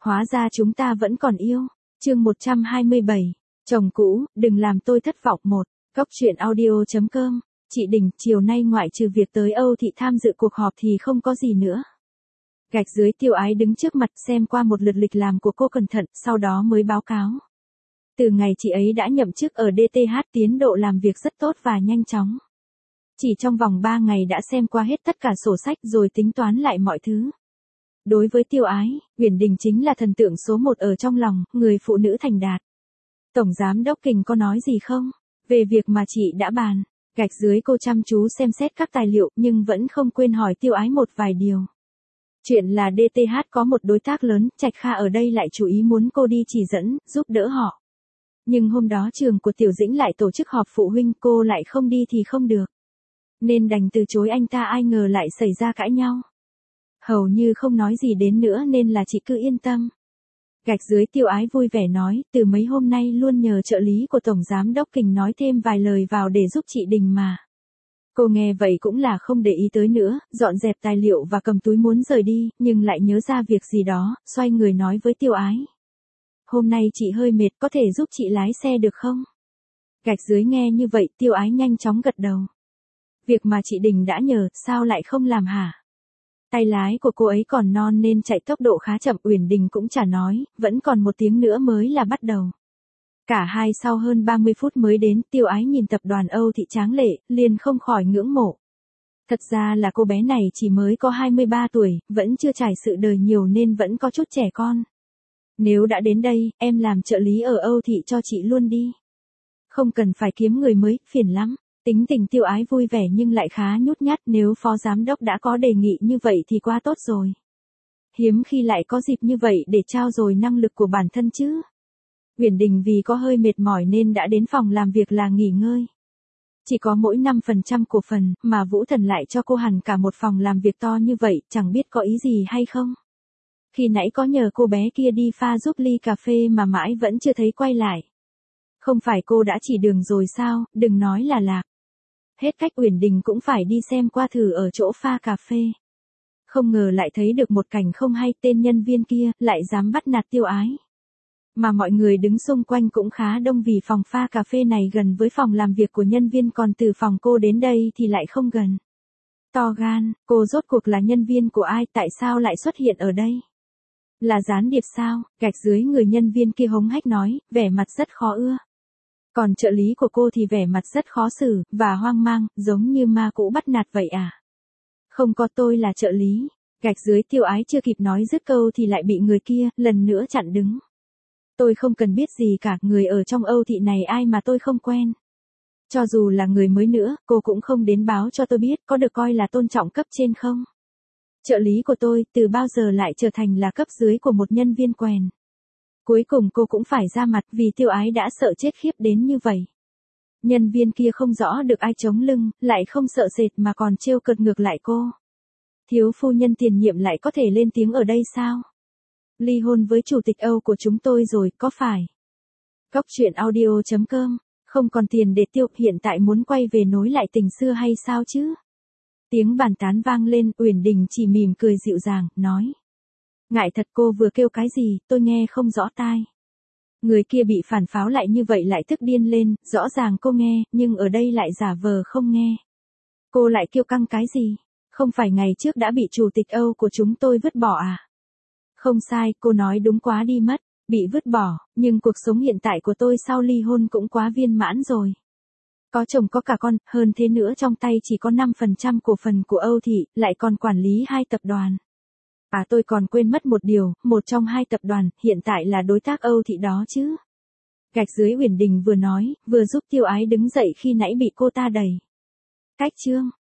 Hóa ra chúng ta vẫn còn yêu. Chương 127. Chồng cũ, đừng làm tôi thất vọng. Một. Cốc truyện audio.com. Chị Đình, chiều nay ngoại trừ việc tới Âu Thị tham dự cuộc họp thì không có gì nữa. Gạch dưới Tiêu Ái đứng trước mặt xem qua một lượt lịch làm của cô cẩn thận, sau đó mới báo cáo. Từ ngày chị ấy đã nhậm chức ở DTH, tiến độ làm việc rất tốt và nhanh chóng. Chỉ trong vòng 3 ngày đã xem qua hết tất cả sổ sách rồi tính toán lại mọi thứ. Đối với Tiêu Ái, Uyển Đình chính là thần tượng số 1 ở trong lòng, người phụ nữ thành đạt. Tổng giám đốc Kình có nói gì không? Về việc mà chị đã bàn. Gạch dưới cô chăm chú xem xét các tài liệu nhưng vẫn không quên hỏi Tiêu Ái một vài điều. Chuyện là DTH có một đối tác lớn, Trạch Kha ở đây lại chú ý muốn cô đi chỉ dẫn, giúp đỡ họ. Nhưng hôm đó trường của Tiểu Dĩnh lại tổ chức họp phụ huynh, cô lại không đi thì không được. Nên đành từ chối anh ta, ai ngờ lại xảy ra cãi nhau. Hầu như không nói gì đến nữa nên là chị cứ yên tâm. Gạch dưới Tiêu Ái vui vẻ nói, từ mấy hôm nay luôn nhờ trợ lý của Tổng Giám Đốc Kình nói thêm vài lời vào để giúp chị Đình mà. Cô nghe vậy cũng là không để ý tới nữa, dọn dẹp tài liệu và cầm túi muốn rời đi, nhưng lại nhớ ra việc gì đó, xoay người nói với Tiêu Ái. Hôm nay chị hơi mệt, có thể giúp chị lái xe được không? Gạch dưới nghe như vậy, Tiêu Ái nhanh chóng gật đầu. Việc mà chị Đình đã nhờ, sao lại không làm hả? Tay lái của cô ấy còn non nên chạy tốc độ khá chậm. Uyển Đình cũng chả nói, vẫn còn 1 tiếng nữa mới là bắt đầu. Cả hai sau hơn 30 phút mới đến. Tiêu Ái nhìn tập đoàn Âu Thị tráng lệ, liền không khỏi ngưỡng mộ. Thật ra là cô bé này chỉ mới có 23 tuổi, vẫn chưa trải sự đời nhiều nên vẫn có chút trẻ con. Nếu đã đến đây, em làm trợ lý ở Âu Thị cho chị luôn đi. Không cần phải kiếm người mới, phiền lắm. Tính tình Tiêu Ái vui vẻ nhưng lại khá nhút nhát, nếu phó giám đốc đã có đề nghị như vậy thì quá tốt rồi. Hiếm khi lại có dịp như vậy để trao dồi năng lực của bản thân chứ. Uyển Đình vì có hơi mệt mỏi nên đã đến phòng làm việc là nghỉ ngơi. Chỉ có mỗi 5% cổ phần, mà Vũ Thần lại cho cô hẳn cả một phòng làm việc to như vậy, chẳng biết có ý gì hay không. Khi nãy có nhờ cô bé kia đi pha giúp ly cà phê mà mãi vẫn chưa thấy quay lại. Không phải cô đã chỉ đường rồi sao, đừng nói là lạc. Hết cách Uyển Đình cũng phải đi xem qua thử ở chỗ pha cà phê. Không ngờ lại thấy được một cảnh không hay, tên nhân viên kia lại dám bắt nạt Tiêu Ái. Mà mọi người đứng xung quanh cũng khá đông vì phòng pha cà phê này gần với phòng làm việc của nhân viên, còn từ phòng cô đến đây thì lại không gần. To gan, cô rốt cuộc là nhân viên của ai, tại sao lại xuất hiện ở đây? Là gián điệp sao? Gạch dưới người nhân viên kia hống hách nói, vẻ mặt rất khó ưa. Còn trợ lý của cô thì vẻ mặt rất khó xử, và hoang mang, giống như ma cũ bắt nạt vậy à? Không có, tôi là trợ lý. Gạch dưới Tiêu Ái chưa kịp nói dứt câu thì lại bị người kia lần nữa chặn đứng. Tôi không cần biết gì cả, người ở trong Âu Thị này ai mà tôi không quen. Cho dù là người mới nữa, cô cũng không đến báo cho tôi biết, có được coi là tôn trọng cấp trên không? Trợ lý của tôi, từ bao giờ lại trở thành là cấp dưới của một nhân viên quèn? Cuối cùng cô cũng phải ra mặt vì Tiêu Ái đã sợ chết khiếp đến như vậy. Nhân viên kia không rõ được ai chống lưng, lại không sợ sệt mà còn trêu cợt ngược lại cô. Thiếu phu nhân tiền nhiệm lại có thể lên tiếng ở đây sao? Ly hôn với chủ tịch Âu của chúng tôi rồi, có phải? Cốc truyện audio.com. Không còn tiền để tiêu, hiện tại muốn quay về nối lại tình xưa hay sao chứ? Tiếng bàn tán vang lên, Uyển Đình chỉ mỉm cười dịu dàng, nói. Ngại thật, cô vừa kêu cái gì, tôi nghe không rõ tai. Người kia bị phản pháo lại như vậy lại tức điên lên, rõ ràng cô nghe, nhưng ở đây lại giả vờ không nghe. Cô lại kêu căng cái gì? Không phải ngày trước đã bị chủ tịch Âu của chúng tôi vứt bỏ à? Không sai, cô nói đúng quá đi mất, bị vứt bỏ, nhưng cuộc sống hiện tại của tôi sau ly hôn cũng quá viên mãn rồi. Có chồng có cả con, hơn thế nữa trong tay chỉ có 5% cổ phần của Âu Thị, lại còn quản lý 2 tập đoàn. À, tôi còn quên mất một điều, một trong 2 tập đoàn, hiện tại là đối tác Âu Thị đó chứ. Gạch dưới Uyển Đình vừa nói, vừa giúp Tiêu Ái đứng dậy khi nãy bị cô ta đẩy. Cách chương.